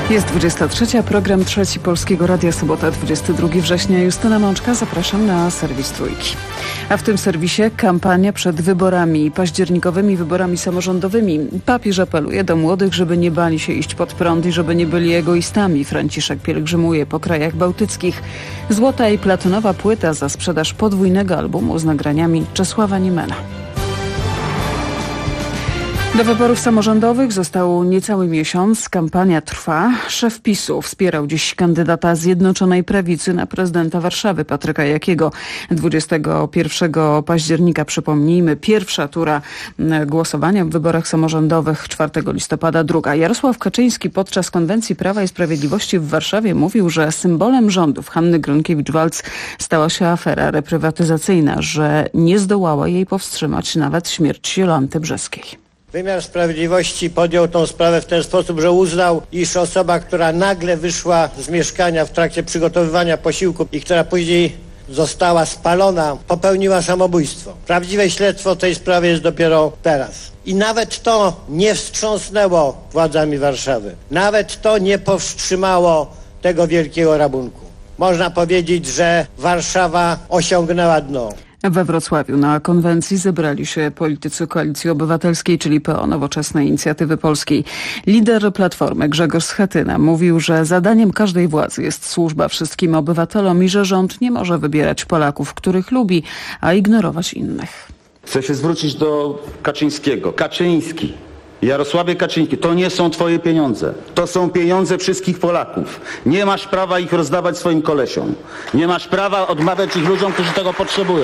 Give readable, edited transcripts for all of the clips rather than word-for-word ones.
Jest 23. Program Trzeci Polskiego Radia, sobota 22 września. Justyna Mączka, zapraszam na serwis Trójki. A w tym serwisie kampania przed wyborami, październikowymi wyborami samorządowymi. Papież apeluje do młodych, żeby nie bali się iść pod prąd i żeby nie byli egoistami. Franciszek pielgrzymuje po krajach bałtyckich. Złota i platynowa płyta za sprzedaż podwójnego albumu z nagraniami Czesława Niemena. Do wyborów samorządowych został niecały miesiąc. Kampania trwa. Szef PiS-u wspierał dziś kandydata Zjednoczonej Prawicy na prezydenta Warszawy, Patryka Jakiego. 21 października, przypomnijmy, pierwsza tura głosowania w wyborach samorządowych, 4 listopada druga. Jarosław Kaczyński podczas konwencji Prawa i Sprawiedliwości w Warszawie mówił, że symbolem rządów Hanny Gronkiewicz-Waltz stała się afera reprywatyzacyjna, że nie zdołała jej powstrzymać nawet śmierć Jolanty Brzeskiej. Wymiar Sprawiedliwości podjął tą sprawę w ten sposób, że uznał, iż osoba, która nagle wyszła z mieszkania w trakcie przygotowywania posiłku i która później została spalona, popełniła samobójstwo. Prawdziwe śledztwo w tej sprawie jest dopiero teraz. I nawet to nie wstrząsnęło władzami Warszawy. Nawet to nie powstrzymało tego wielkiego rabunku. Można powiedzieć, że Warszawa osiągnęła dno. We Wrocławiu na konwencji zebrali się politycy Koalicji Obywatelskiej, czyli PO, Nowoczesnej Inicjatywy Polskiej. Lider Platformy Grzegorz Schetyna mówił, że zadaniem każdej władzy jest służba wszystkim obywatelom i że rząd nie może wybierać Polaków, których lubi, a ignorować innych. Chcę się zwrócić do Kaczyńskiego. Kaczyński, Jarosławie Kaczyński, to nie są twoje pieniądze. To są pieniądze wszystkich Polaków. Nie masz prawa ich rozdawać swoim kolesiom. Nie masz prawa odmawiać ich ludziom, którzy tego potrzebują.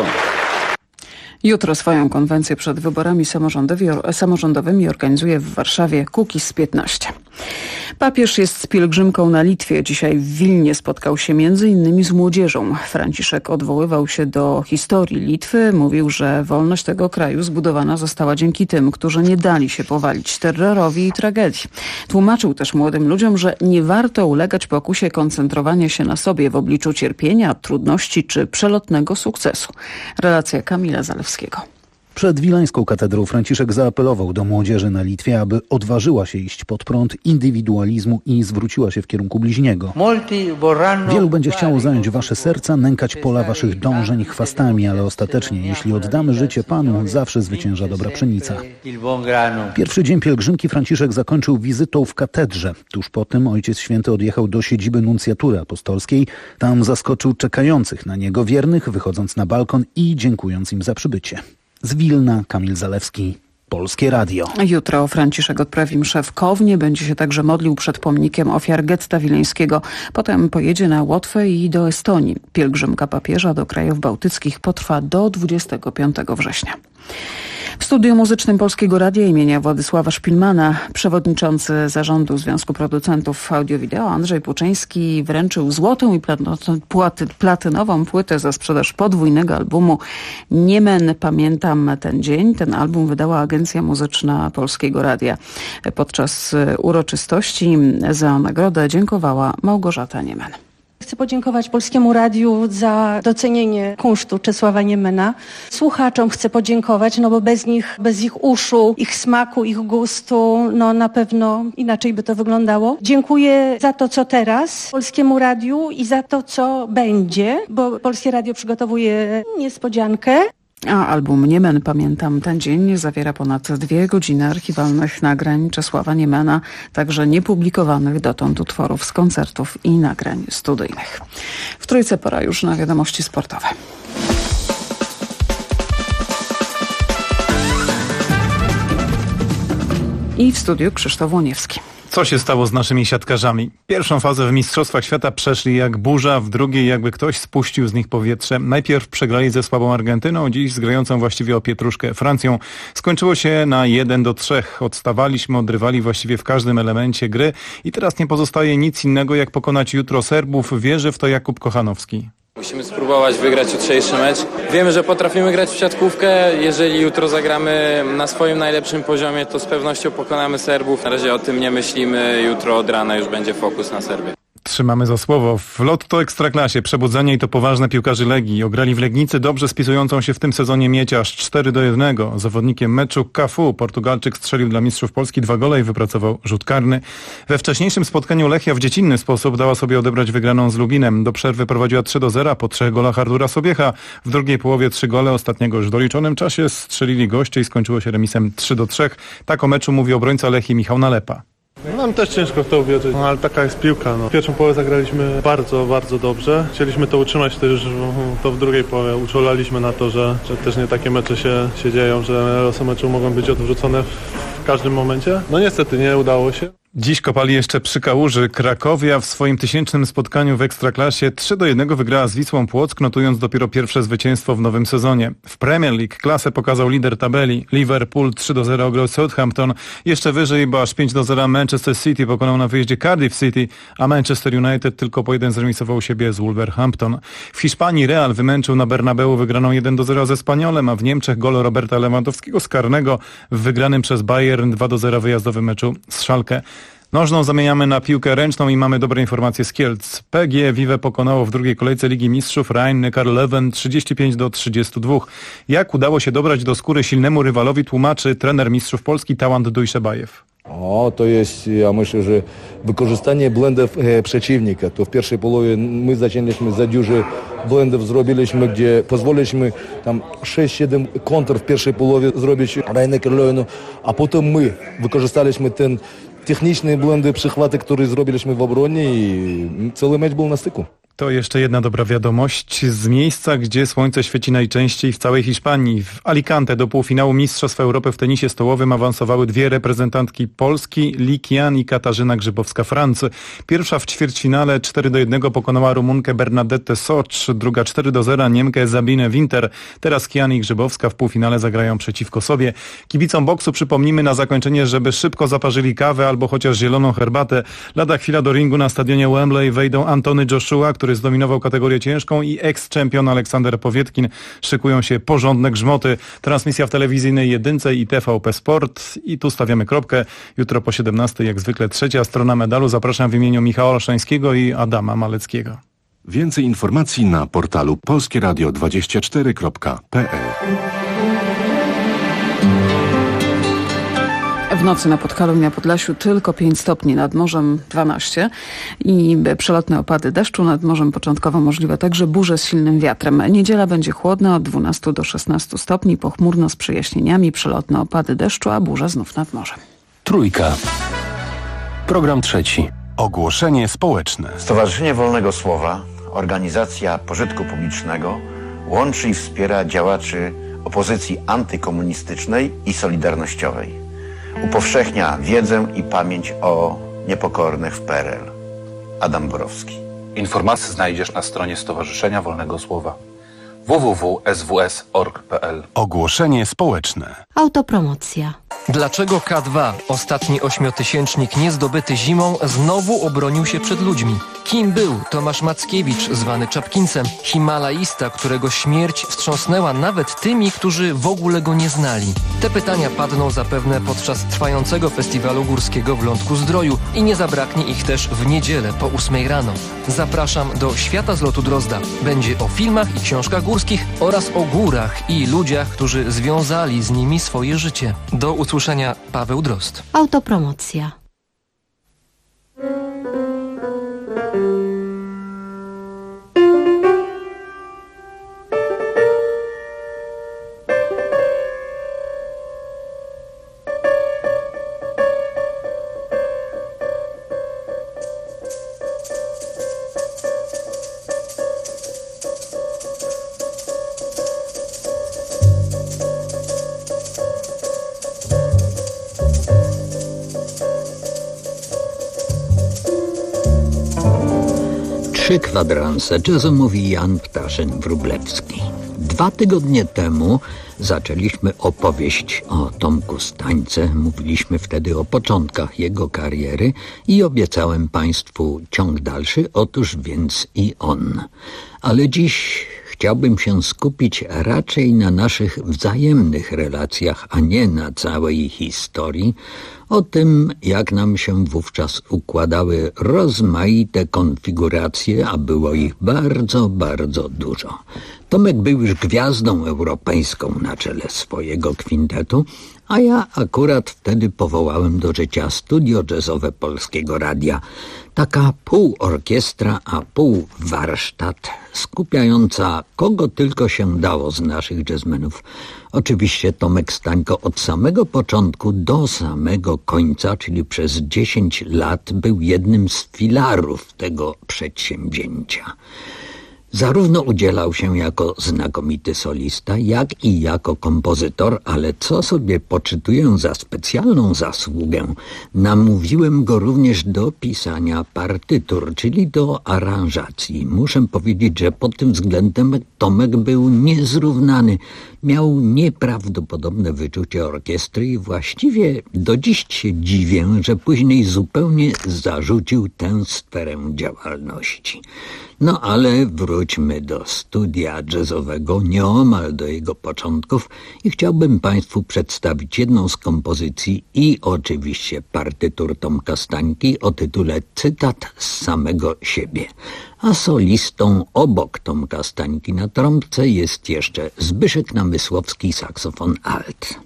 Jutro swoją konwencję przed wyborami samorządowymi organizuje w Warszawie Kukiz 15. Papież jest z pielgrzymką na Litwie. Dzisiaj w Wilnie spotkał się m.in. z młodzieżą. Franciszek odwoływał się do historii Litwy. Mówił, że wolność tego kraju zbudowana została dzięki tym, którzy nie dali się powalić terrorowi i tragedii. Tłumaczył też młodym ludziom, że nie warto ulegać pokusie koncentrowania się na sobie w obliczu cierpienia, trudności czy przelotnego sukcesu. Relacja Kamila Zalewskiego. Przed Wileńską katedrą Franciszek zaapelował do młodzieży na Litwie, aby odważyła się iść pod prąd indywidualizmu i zwróciła się w kierunku bliźniego. Wielu będzie chciało zająć wasze serca, nękać pola waszych dążeń chwastami, ale ostatecznie, jeśli oddamy życie Panu, zawsze zwycięża dobra pszenica. Pierwszy dzień pielgrzymki Franciszek zakończył wizytą w katedrze. Tuż po tym Ojciec Święty odjechał do siedziby nuncjatury apostolskiej. Tam zaskoczył czekających na niego wiernych, wychodząc na balkon i dziękując im za przybycie. Z Wilna, Kamil Zalewski, Polskie Radio. Jutro Franciszek odprawi mszę w Kownie. Będzie się także modlił przed pomnikiem ofiar getta wileńskiego. Potem pojedzie na Łotwę i do Estonii. Pielgrzymka papieża do krajów bałtyckich potrwa do 25 września. W studiu muzycznym Polskiego Radia imienia Władysława Szpilmana przewodniczący zarządu Związku Producentów Audio-Wideo Andrzej Puczyński wręczył złotą i platynową płytę za sprzedaż podwójnego albumu Niemen Pamiętam ten dzień. Ten album wydała Agencja Muzyczna Polskiego Radia. Podczas uroczystości za nagrodę dziękowała Małgorzata Niemen. Chcę podziękować Polskiemu Radiu za docenienie kunsztu Czesława Niemena. Słuchaczom chcę podziękować, bo bez nich, bez ich uszu, ich smaku, ich gustu, na pewno inaczej by to wyglądało. Dziękuję za to, co teraz Polskiemu Radiu i za to, co będzie, bo Polskie Radio przygotowuje niespodziankę. A album Niemen Pamiętam ten dzień zawiera ponad 2 godziny archiwalnych nagrań Czesława Niemena, także niepublikowanych dotąd utworów z koncertów i nagrań studyjnych. W Trójce pora już na wiadomości sportowe. I w studiu Krzysztof Łoniewski. Co się stało z naszymi siatkarzami? Pierwszą fazę w Mistrzostwach Świata przeszli jak burza, w drugiej jakby ktoś spuścił z nich powietrze. Najpierw przegrali ze słabą Argentyną, dziś z grającą właściwie o pietruszkę Francją. Skończyło się na 1-3. Odstawaliśmy od rywali właściwie w każdym elemencie gry i teraz nie pozostaje nic innego jak pokonać jutro Serbów. Wierzy w to Jakub Kochanowski. Musimy spróbować wygrać jutrzejszy mecz. Wiemy, że potrafimy grać w siatkówkę. Jeżeli jutro zagramy na swoim najlepszym poziomie, to z pewnością pokonamy Serbów. Na razie o tym nie myślimy. Jutro od rana już będzie fokus na Serbię. Trzymamy za słowo. W Lotto Ekstraklasie przebudzenie i to poważne piłkarzy Legii. Ograli w Legnicy dobrze spisującą się w tym sezonie Miedź aż 4-1. Zawodnikiem meczu Cafu Portugalczyk strzelił dla mistrzów Polski 2 gole i wypracował rzut karny. We wcześniejszym spotkaniu Lechia w dziecinny sposób dała sobie odebrać wygraną z Lubinem. Do przerwy prowadziła 3-0 po 3 golach Artura Sobiecha. W drugiej połowie 3 gole, ostatniego już w doliczonym czasie strzelili goście i skończyło się remisem 3-3. Tak o meczu mówi obrońca Lechii Michał Nalepa. Nam też ciężko w to uwierzyć, ale taka jest piłka. Pierwszą połowę zagraliśmy bardzo, bardzo dobrze. Chcieliśmy to utrzymać, też to w drugiej połowie uczulaliśmy na to, że też nie takie mecze się dzieją, że losy meczu mogą być odwrócone w każdym momencie. No niestety nie udało się. Dziś kopali jeszcze przy Kałuży. Krakowia w swoim 1000. spotkaniu w Ekstraklasie 3-1 wygrała z Wisłą Płock, notując dopiero pierwsze zwycięstwo w nowym sezonie. W Premier League klasę pokazał lider tabeli. Liverpool 3-0 ograł Southampton. Jeszcze wyżej, bo aż 5-0 Manchester City pokonał na wyjeździe Cardiff City, a Manchester United tylko po 1 zremisował siebie z Wolverhampton. W Hiszpanii Real wymęczył na Bernabeu wygraną 1-0 ze Espanyolem, a w Niemczech gol Roberta Lewandowskiego z karnego w wygranym przez Bayern 2-0 wyjazdowym meczu z Schalke. Nożną zamieniamy na piłkę ręczną i mamy dobre informacje z Kielc. PGE Vive pokonało w drugiej kolejce Ligi Mistrzów Rhein-Neckar Löwen 35-32. Jak udało się dobrać do skóry silnemu rywalowi, tłumaczy trener mistrzów Polski Tałant Dujszebajew. To jest, ja myślę, że wykorzystanie błędów przeciwnika. To w pierwszej połowie my zaczęliśmy za dużo błędów zrobiliśmy, gdzie pozwoliliśmy tam 6-7 kontr w pierwszej połowie zrobić Rhein-Neckar Löwenu, a potem my wykorzystaliśmy ten techniczne błędy, przechwaty, które zrobiliśmy w obronie i cały mecz był na styku. To jeszcze jedna dobra wiadomość z miejsca, gdzie słońce świeci najczęściej w całej Hiszpanii. W Alicante do półfinału Mistrzostw Europy w tenisie stołowym awansowały 2 reprezentantki Polski, Li Qian i Katarzyna Grzybowska-Franc. Pierwsza w ćwierćfinale 4-1 pokonała Rumunkę Bernadette Socz, druga 4-0 Niemkę Sabine Winter. Teraz Qian i Grzybowska w półfinale zagrają przeciwko sobie. Kibicom boksu przypomnimy na zakończenie, żeby szybko zaparzyli kawę albo chociaż zieloną herbatę. Lada chwila do ringu na stadionie Wembley wejdą Antony Joshua, który zdominował kategorię ciężką, i ex-czempion Aleksander Powietkin. Szykują się porządne grzmoty. Transmisja w telewizyjnej Jedynce i TVP Sport. I tu stawiamy kropkę. Jutro po 17 jak zwykle 3. strona medalu. Zapraszam w imieniu Michała Olszańskiego i Adama Maleckiego. Więcej informacji na portalu polskieradio24.pl. W nocy na Podhalu i na Podlasiu tylko 5 stopni, nad morzem 12 i przelotne opady deszczu, nad morzem początkowo możliwe także burze z silnym wiatrem. Niedziela będzie chłodna od 12 do 16 stopni, pochmurno z przejaśnieniami, przelotne opady deszczu, a burza znów nad morzem. Trójka. Program 3. Ogłoszenie społeczne. Stowarzyszenie Wolnego Słowa, organizacja pożytku publicznego, łączy i wspiera działaczy opozycji antykomunistycznej i solidarnościowej. Upowszechnia wiedzę i pamięć o niepokornych w PRL. Adam Borowski. Informacje znajdziesz na stronie Stowarzyszenia Wolnego Słowa www.sws.org.pl. Ogłoszenie społeczne. Autopromocja. Dlaczego K2, ostatni 8-tysięcznik niezdobyty zimą, znowu obronił się przed ludźmi? Kim był Tomasz Mackiewicz, zwany Czapkincem, himalaista, którego śmierć wstrząsnęła nawet tymi, którzy w ogóle go nie znali? Te pytania padną zapewne podczas trwającego festiwalu górskiego w Lądku-Zdroju i nie zabraknie ich też w niedzielę po 8 rano. Zapraszam do Świata z lotu Drozda. Będzie o filmach i książkach górskich oraz o górach i ludziach, którzy związali z nimi swoje życie. Do usłyszenia, Paweł Drozd. Autopromocja. Trzy kwadranse jazzu mówi Jan Ptaszyn-Wróblewski. 2 tygodnie temu zaczęliśmy opowieść o Tomku Stańce. Mówiliśmy wtedy o początkach jego kariery i obiecałem Państwu ciąg dalszy. Otóż więc i on. Ale dziś chciałbym się skupić raczej na naszych wzajemnych relacjach, a nie na całej historii, o tym, jak nam się wówczas układały rozmaite konfiguracje, a było ich bardzo, bardzo dużo. Tomek był już gwiazdą europejską na czele swojego kwintetu, a ja akurat wtedy powołałem do życia studio jazzowe Polskiego Radia. Taka pół orkiestra, a pół warsztat, skupiająca kogo tylko się dało z naszych jazzmenów. Oczywiście Tomek Stańko od samego początku do samego końca, czyli przez 10 lat, był jednym z filarów tego przedsięwzięcia. Zarówno udzielał się jako znakomity solista, jak i jako kompozytor, ale co sobie poczytuję za specjalną zasługę, namówiłem go również do pisania partytur, czyli do aranżacji. Muszę powiedzieć, że pod tym względem Tomek był niezrównany. Miał nieprawdopodobne wyczucie orkiestry i właściwie do dziś się dziwię, że później zupełnie zarzucił tę sferę działalności. No ale wróćmy do studia jazzowego, nieomal do jego początków i chciałbym Państwu przedstawić jedną z kompozycji i oczywiście partytur Tomka Stańki o tytule Cytat z samego siebie. A solistą obok Tomka Stańki na trąbce jest jeszcze Zbyszek Namysłowski, saksofon alt.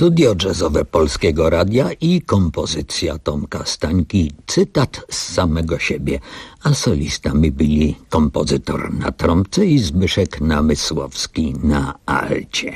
Studio jazzowe Polskiego Radia i kompozycja Tomka Stańki, cytat z samego siebie, a solistami byli kompozytor na trąbce i Zbyszek Namysłowski na alcie.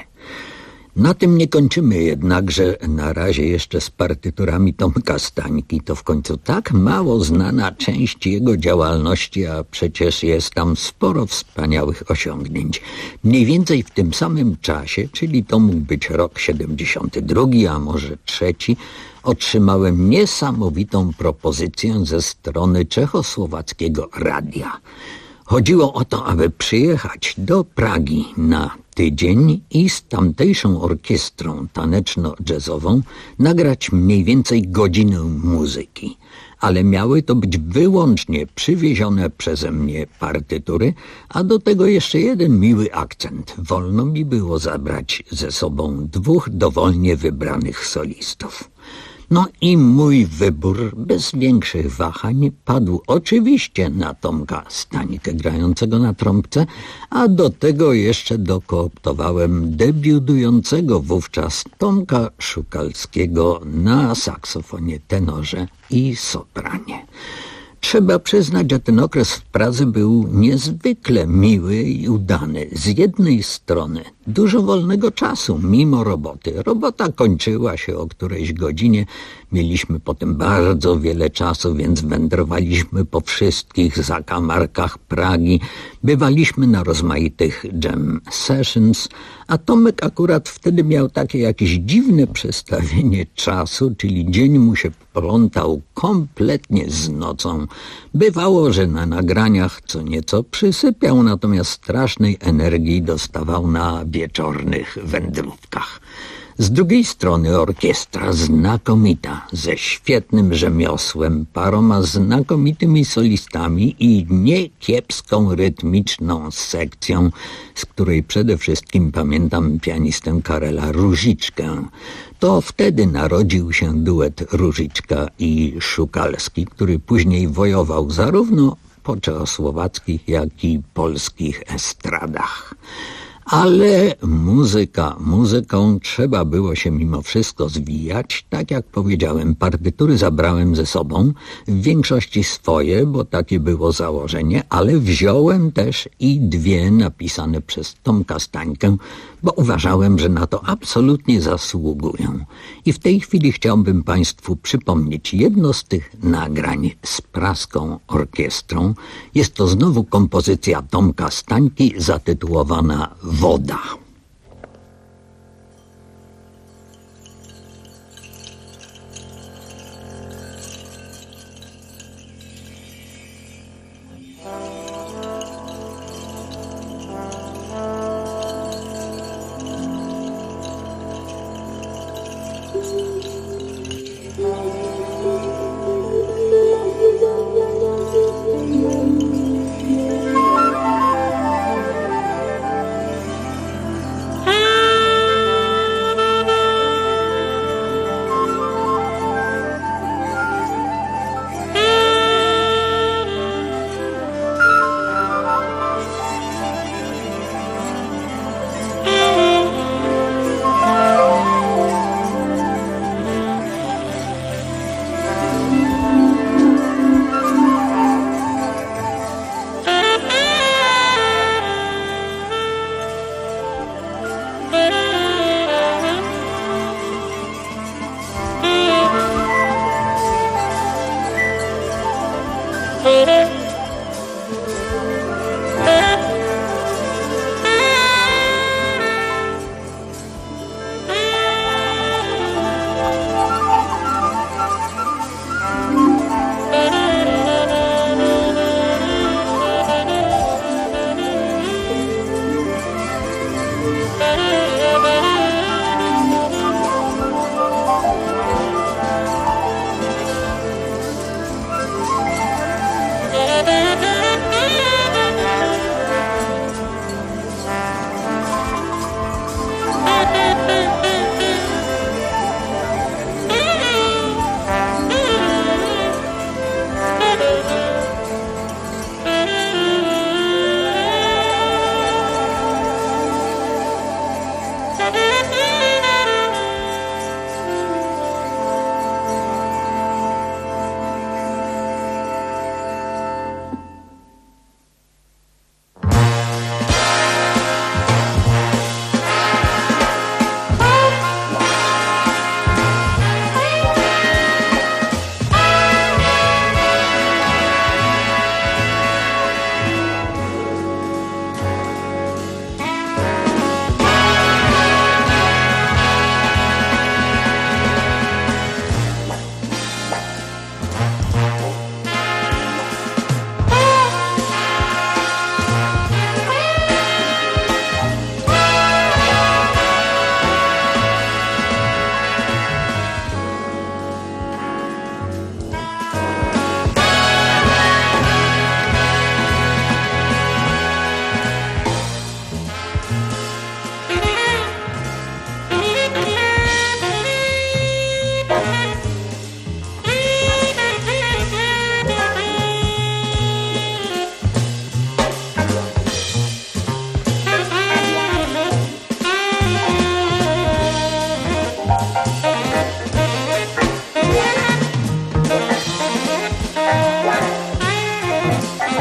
Na tym nie kończymy jednakże na razie jeszcze z partyturami Tomka Stańki. To w końcu tak mało znana część jego działalności, a przecież jest tam sporo wspaniałych osiągnięć. Mniej więcej w tym samym czasie, czyli to mógł być rok 72, a może 3, otrzymałem niesamowitą propozycję ze strony czechosłowackiego radia. Chodziło o to, aby przyjechać do Pragi na tydzień i z tamtejszą orkiestrą taneczno-jazzową nagrać mniej więcej godzinę muzyki. Ale miały to być wyłącznie przywiezione przeze mnie partytury, a do tego jeszcze jeden miły akcent. Wolno mi było zabrać ze sobą 2 dowolnie wybranych solistów. No i mój wybór bez większych wahań padł oczywiście na Tomka Stańkę grającego na trąbce, a do tego jeszcze dokooptowałem debiutującego wówczas Tomka Szukalskiego na saksofonie tenorze i sopranie. Trzeba przyznać, że ten okres w Pradze był niezwykle miły i udany. Z jednej strony dużo wolnego czasu mimo roboty. Robota kończyła się o którejś godzinie. Mieliśmy potem bardzo wiele czasu, więc wędrowaliśmy po wszystkich zakamarkach Pragi. Bywaliśmy na rozmaitych jam sessions, a Tomek akurat wtedy miał takie jakieś dziwne przestawienie czasu, czyli dzień mu się plątał kompletnie z nocą. Bywało, że na nagraniach co nieco przysypiał, natomiast strasznej energii dostawał na wieczornych wędrówkach. Z drugiej strony orkiestra znakomita, ze świetnym rzemiosłem, paroma znakomitymi solistami i niekiepską rytmiczną sekcją, z której przede wszystkim pamiętam pianistę Karela Róžičkę. To wtedy narodził się duet Róžička i Szukalski, który później wojował zarówno po czechosłowackich, jak i polskich estradach. Ale muzyką trzeba było się mimo wszystko zwijać. Tak jak powiedziałem, partytury zabrałem ze sobą, w większości swoje, bo takie było założenie, ale wziąłem też i 2 napisane przez Tomka Stańkę, bo uważałem, że na to absolutnie zasługują. I w tej chwili chciałbym Państwu przypomnieć jedno z tych nagrań z praską orkiestrą. Jest to znowu kompozycja Tomka Stańki zatytułowana Woda.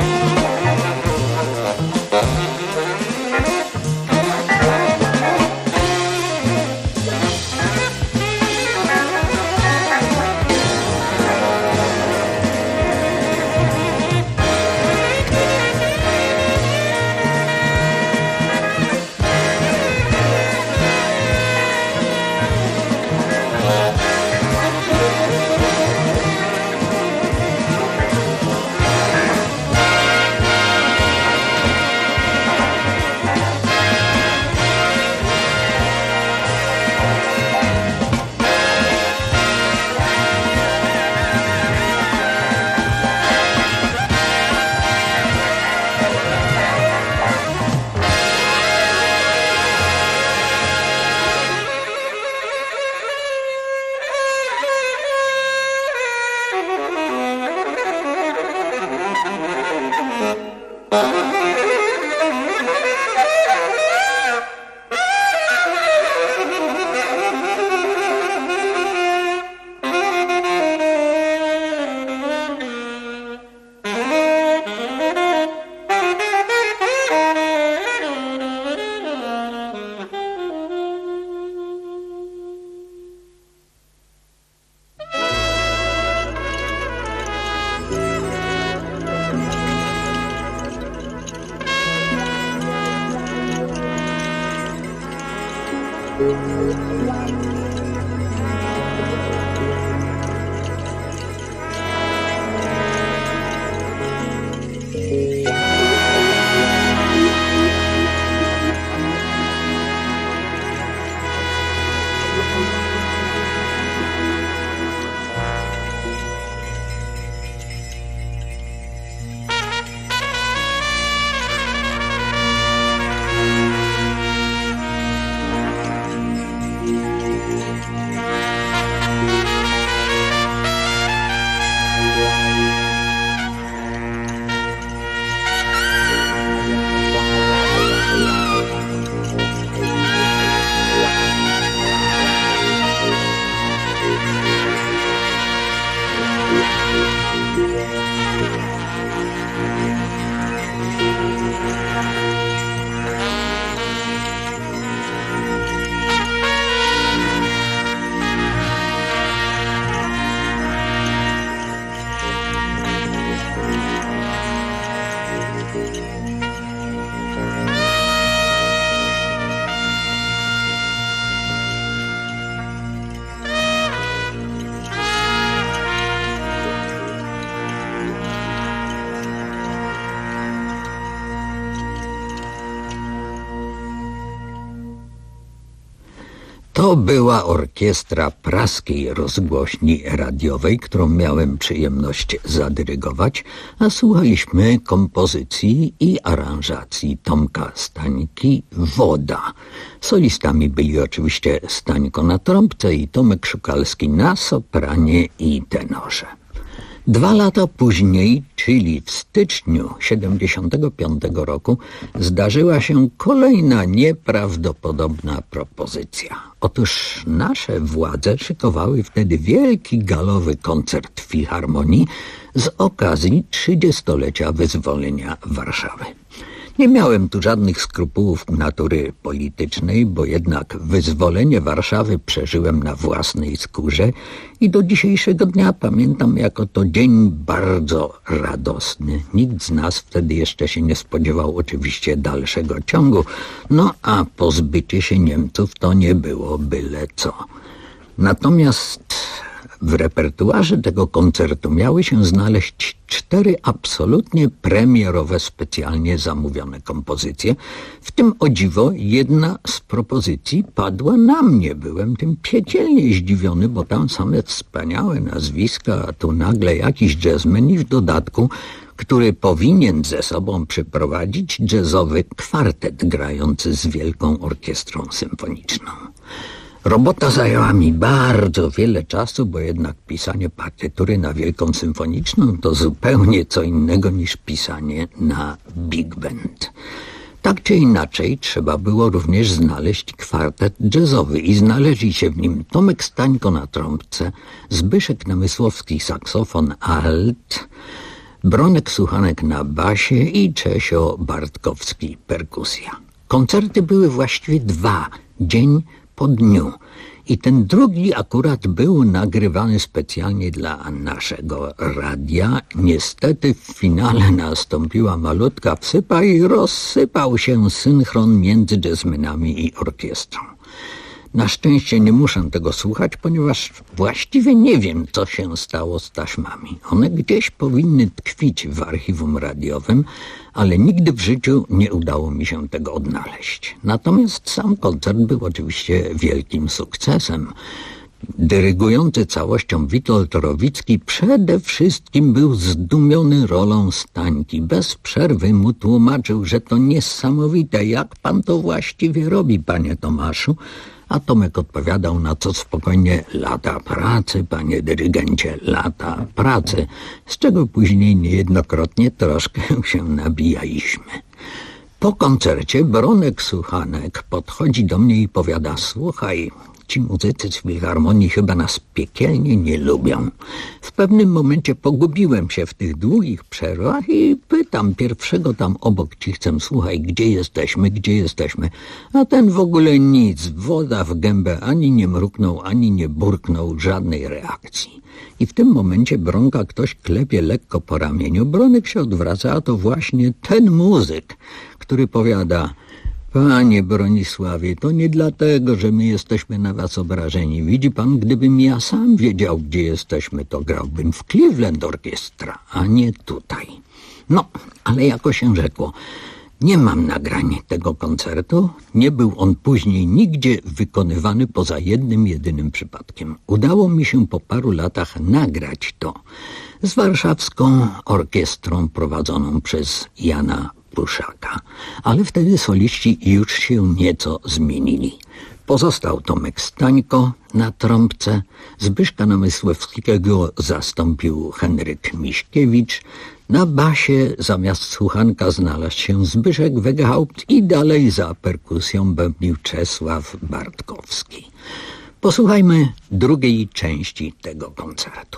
To była orkiestra praskiej rozgłośni radiowej, którą miałem przyjemność zadyrygować, a słuchaliśmy kompozycji i aranżacji Tomka Stańki „Woda”. Solistami byli oczywiście Stańko na trąbce i Tomek Szukalski na sopranie i tenorze. 2 lata później, czyli w styczniu 1975 roku, zdarzyła się kolejna nieprawdopodobna propozycja. Otóż nasze władze szykowały wtedy wielki galowy koncert w Filharmonii z okazji 30-lecia wyzwolenia Warszawy. Nie miałem tu żadnych skrupułów natury politycznej, bo jednak wyzwolenie Warszawy przeżyłem na własnej skórze i do dzisiejszego dnia pamiętam jako to dzień bardzo radosny. Nikt z nas wtedy jeszcze się nie spodziewał oczywiście dalszego ciągu, no a pozbycie się Niemców to nie było byle co. Natomiast w repertuarze tego koncertu miały się znaleźć 4 absolutnie premierowe, specjalnie zamówione kompozycje. W tym, o dziwo, jedna z propozycji padła na mnie. Byłem tym piekielnie zdziwiony, bo tam same wspaniałe nazwiska, a tu nagle jakiś jazzman i w dodatku, który powinien ze sobą przyprowadzić jazzowy kwartet grający z Wielką Orkiestrą Symfoniczną. Robota zajęła mi bardzo wiele czasu, bo jednak pisanie partytury na Wielką Symfoniczną to zupełnie co innego niż pisanie na big band. Tak czy inaczej trzeba było również znaleźć kwartet jazzowy i znaleźli się w nim Tomek Stańko na trąbce, Zbyszek Namysłowski saksofon alt, Bronek Suchanek na basie i Czesio Bartkowski perkusja. Koncerty były właściwie 2, dzień po dniu. I ten drugi akurat był nagrywany specjalnie dla naszego radia. Niestety w finale nastąpiła malutka wsypa i rozsypał się synchron między jazzmenami i orkiestrą. Na szczęście nie muszę tego słuchać, ponieważ właściwie nie wiem, co się stało z taśmami. One gdzieś powinny tkwić w archiwum radiowym, ale nigdy w życiu nie udało mi się tego odnaleźć. Natomiast sam koncert był oczywiście wielkim sukcesem. Dyrygujący całością Witold Rowicki przede wszystkim był zdumiony rolą Stańki. Bez przerwy mu tłumaczył, że to niesamowite, jak pan to właściwie robi, panie Tomaszu. A Tomek odpowiadał na to spokojnie: lata pracy, panie dyrygencie, lata pracy, z czego później niejednokrotnie troszkę się nabijaliśmy. Po koncercie Bronek Suchanek podchodzi do mnie i powiada: słuchaj, ci muzycy z Filharmonii chyba nas piekielnie nie lubią. W pewnym momencie pogubiłem się w tych długich przerwach i pytam pierwszego tam obok cichcem: słuchaj, gdzie jesteśmy? A ten w ogóle nic, woda w gębę, ani nie mruknął, ani nie burknął, żadnej reakcji. I w tym momencie Bronka ktoś klepie lekko po ramieniu. Bronek się odwraca, a to właśnie ten muzyk, który powiada: panie Bronisławie, to nie dlatego, że my jesteśmy na was obrażeni. Widzi pan, gdybym ja sam wiedział, gdzie jesteśmy, to grałbym w Cleveland Orkiestra, a nie tutaj. No, ale jako się rzekło, nie mam nagrań tego koncertu. Nie był on później nigdzie wykonywany poza jednym, jedynym przypadkiem. Udało mi się po paru latach nagrać to z warszawską orkiestrą prowadzoną przez Jana Pruszaka. Ale wtedy soliści już się nieco zmienili. Pozostał Tomek Stańko na trąbce, Zbyszka Namysłowskiego zastąpił Henryk Miśkiewicz, na basie zamiast Suchanka znalazł się Zbyszek Wegehaupt i dalej za perkusją bębnił Czesław Bartkowski. Posłuchajmy drugiej części tego koncertu.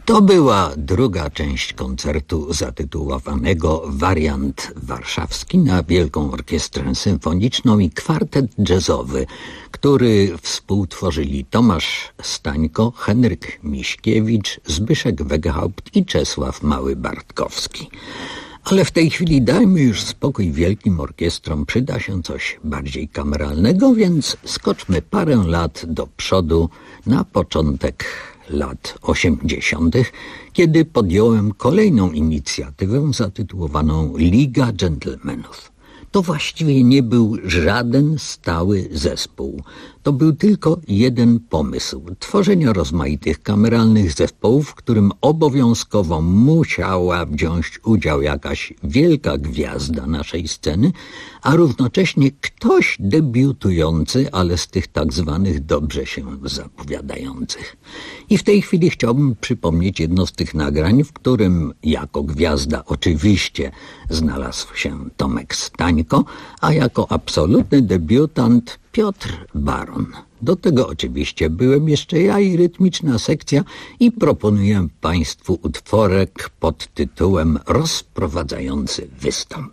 To była druga część koncertu zatytułowanego Wariant Warszawski na Wielką Orkiestrę Symfoniczną i kwartet jazzowy, który współtworzyli Tomasz Stańko, Henryk Miśkiewicz, Zbyszek Wegehaupt i Czesław Mały-Bartkowski. Ale w tej chwili dajmy już spokój wielkim orkiestrom, przyda się coś bardziej kameralnego, więc skoczmy parę lat do przodu na początek lat 80., kiedy podjąłem kolejną inicjatywę zatytułowaną Liga Dżentelmenów. To właściwie nie był żaden stały zespół. To był tylko jeden pomysł tworzenia rozmaitych kameralnych zespołów, w którym obowiązkowo musiała wziąć udział jakaś wielka gwiazda naszej sceny, a równocześnie ktoś debiutujący, ale z tych tak zwanych dobrze się zapowiadających. I w tej chwili chciałbym przypomnieć jedno z tych nagrań, w którym jako gwiazda oczywiście znalazł się Tomek Stańko, a jako absolutny debiutant Piotr Baron. Do tego oczywiście byłem jeszcze ja i rytmiczna sekcja i proponuję Państwu utworek pod tytułem Rozprowadzający występ.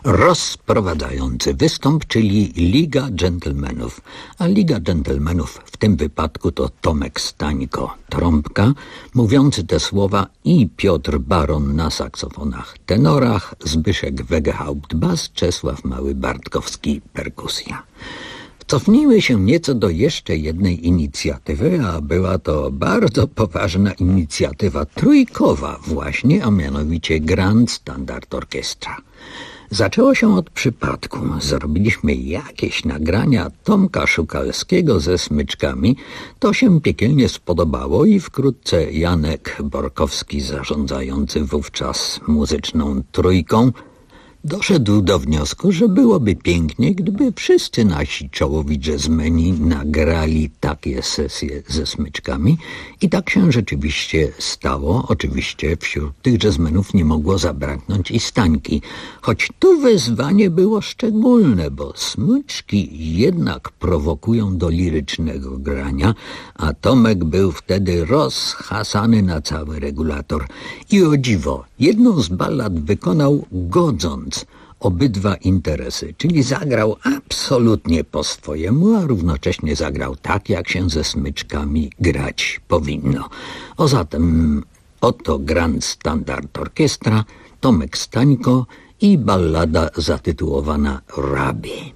rozprowadzający występ, czyli Liga Dżentelmenów. A Liga Dżentelmenów w tym wypadku to Tomek Stańko, trąbka, mówiący te słowa, i Piotr Baron na saksofonach tenorach, Zbyszek Wegehaupt bas, Czesław Mały-Bartkowski perkusja. Cofnijmy się nieco do jeszcze jednej inicjatywy, a była to bardzo poważna inicjatywa trójkowa właśnie, a mianowicie Grand Standard Orchestra. Zaczęło się od przypadku. Zrobiliśmy jakieś nagrania Tomka Szukalskiego ze smyczkami. To się piekielnie spodobało i wkrótce Janek Borkowski, zarządzający wówczas muzyczną trójką, doszedł do wniosku, że byłoby pięknie, gdyby wszyscy nasi czołowi jazzmeni nagrali takie sesje ze smyczkami i tak się rzeczywiście stało. Oczywiście wśród tych jazzmenów nie mogło zabraknąć i Stańki, choć tu wyzwanie było szczególne, bo smyczki jednak prowokują do lirycznego grania, a Tomek był wtedy rozhasany na cały regulator i o dziwo, jedną z ballad wykonał godząc obydwa interesy, czyli zagrał absolutnie po swojemu, a równocześnie zagrał tak, jak się ze smyczkami grać powinno. O zatem oto Grand Standard Orchestra, Tomek Stańko i ballada zatytułowana Rabbi.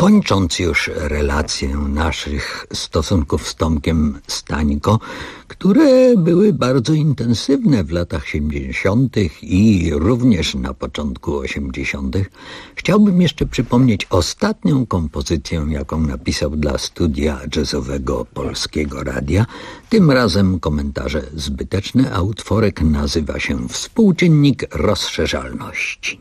Kończąc już relację naszych stosunków z Tomkiem Stańko, które były bardzo intensywne w latach 70. i również na początku 80., chciałbym jeszcze przypomnieć ostatnią kompozycję, jaką napisał dla studia jazzowego Polskiego Radia. Tym razem komentarze zbyteczne, a utworek nazywa się Współczynnik rozszerzalności.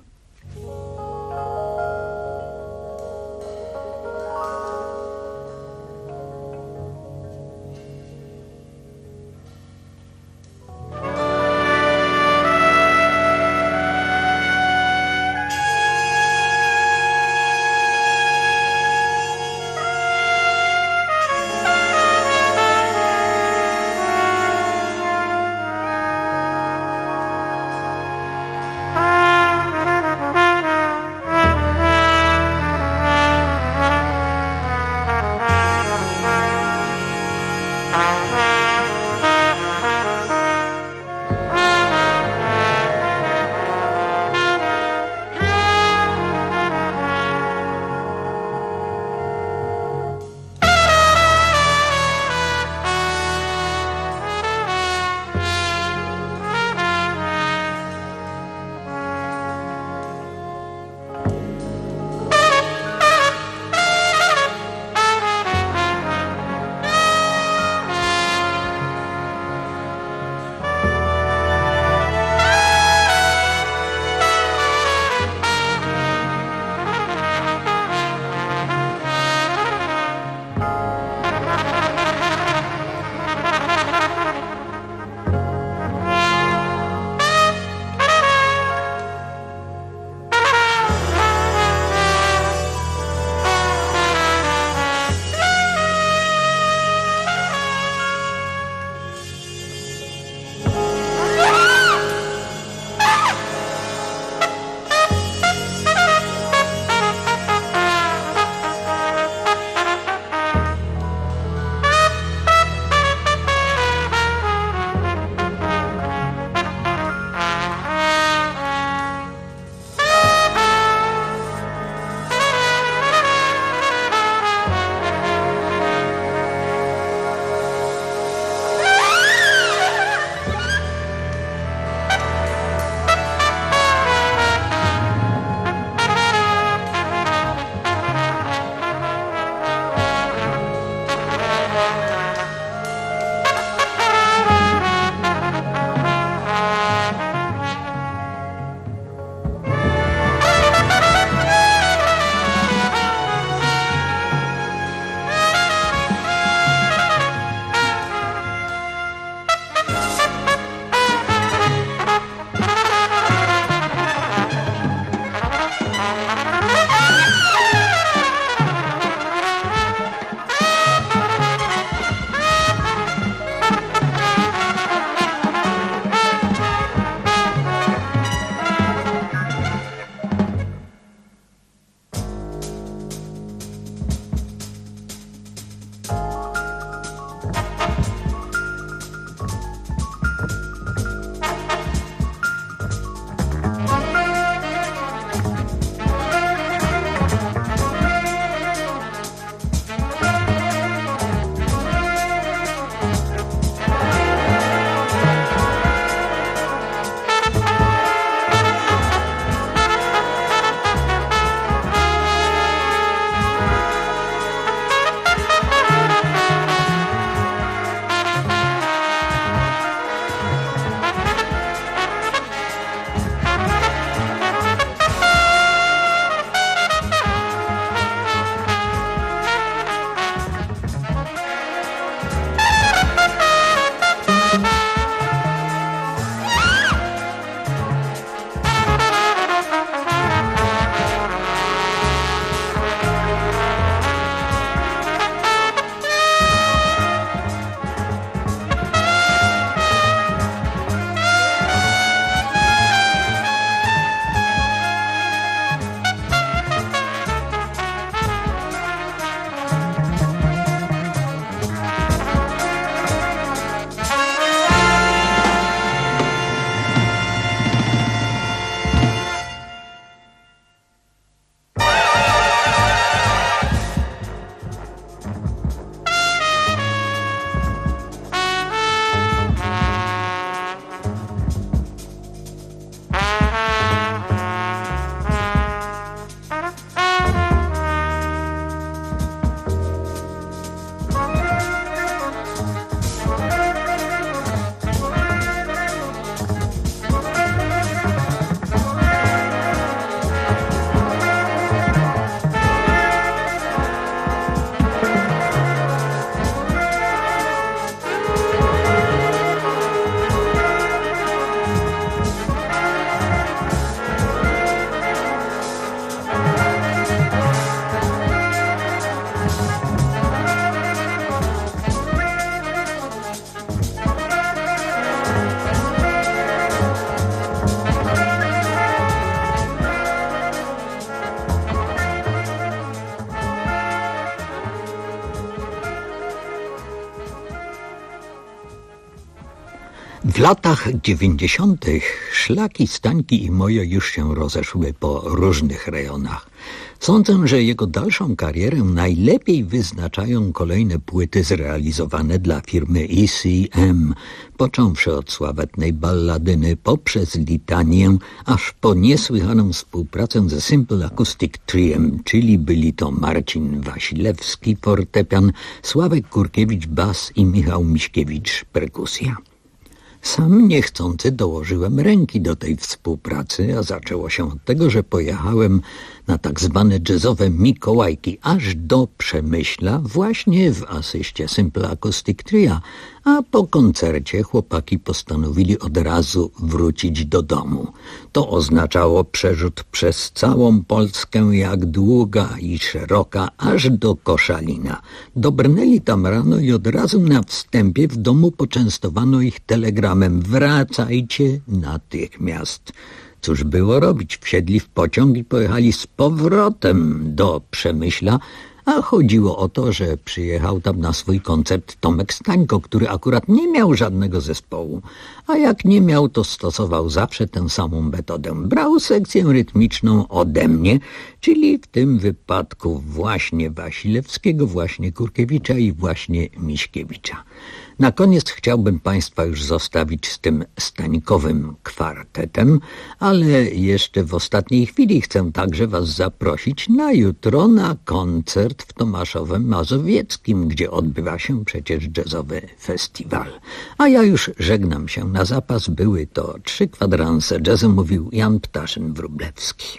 latach 90. szlaki Stańki i moje już się rozeszły po różnych rejonach. Sądzę, że jego dalszą karierę najlepiej wyznaczają kolejne płyty zrealizowane dla firmy ECM, począwszy od sławetnej balladyny poprzez litanię, aż po niesłychaną współpracę ze Simple Acoustic Triem, czyli byli to Marcin Wasilewski fortepian, Sławek Kurkiewicz bas i Michał Miśkiewicz perkusja. Sam niechcący dołożyłem ręki do tej współpracy, a zaczęło się od tego, że pojechałem na tak zwane jazzowe Mikołajki aż do Przemyśla właśnie w asyście Simple Acoustic Tria, a po koncercie chłopaki postanowili od razu wrócić do domu. To oznaczało przerzut przez całą Polskę jak długa i szeroka, aż do Koszalina. Dobrnęli tam rano i od razu na wstępie w domu poczęstowano ich telegramem: wracajcie natychmiast. Cóż było robić? Wsiedli w pociąg i pojechali z powrotem do Przemyśla, a chodziło o to, że przyjechał tam na swój koncert Tomek Stańko, który akurat nie miał żadnego zespołu, a jak nie miał, to stosował zawsze tę samą metodę. Brał sekcję rytmiczną ode mnie, czyli w tym wypadku właśnie Wasilewskiego, właśnie Kurkiewicza i właśnie Miśkiewicza. Na koniec chciałbym Państwa już zostawić z tym stańkowym kwartetem, ale jeszcze w ostatniej chwili chcę także Was zaprosić na jutro na koncert w Tomaszowem Mazowieckim, gdzie odbywa się przecież jazzowy festiwal. A ja już żegnam się na zapas. Były to 3 kwadranse jazzu, mówił Jan Ptaszyn-Wróblewski.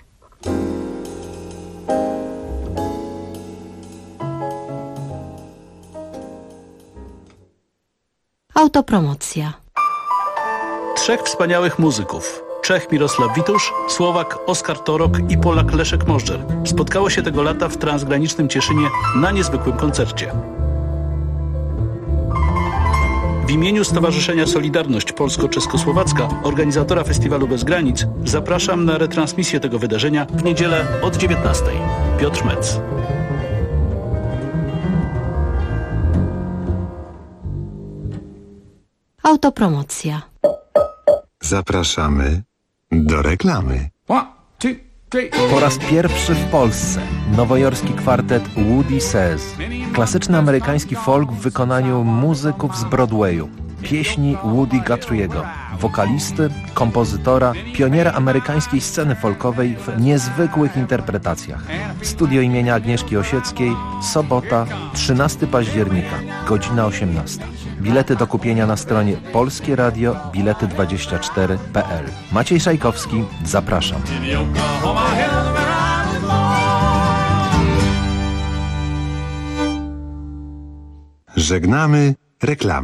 Autopromocja. 3 wspaniałych muzyków. Czech Mirosław Witusz, Słowak Oskar Torok i Polak Leszek Możdżer spotkało się tego lata w transgranicznym Cieszynie na niezwykłym koncercie. W imieniu Stowarzyszenia Solidarność Polsko-Czeskosłowacka, organizatora Festiwalu Bez Granic, zapraszam na retransmisję tego wydarzenia w niedzielę od 19:00. Piotr Metz. Autopromocja. Zapraszamy do reklamy. Po raz pierwszy w Polsce nowojorski kwartet Woody Says. Klasyczny amerykański folk w wykonaniu muzyków z Broadwayu. Pieśni Woody Guthrie'ego, wokalisty, kompozytora, pioniera amerykańskiej sceny folkowej w niezwykłych interpretacjach. Studio imienia Agnieszki Osieckiej, sobota, 13 października, godzina 18. Bilety do kupienia na stronie polskieradio-bilety24.pl. Maciej Szajkowski, zapraszam. Żegnamy reklamy.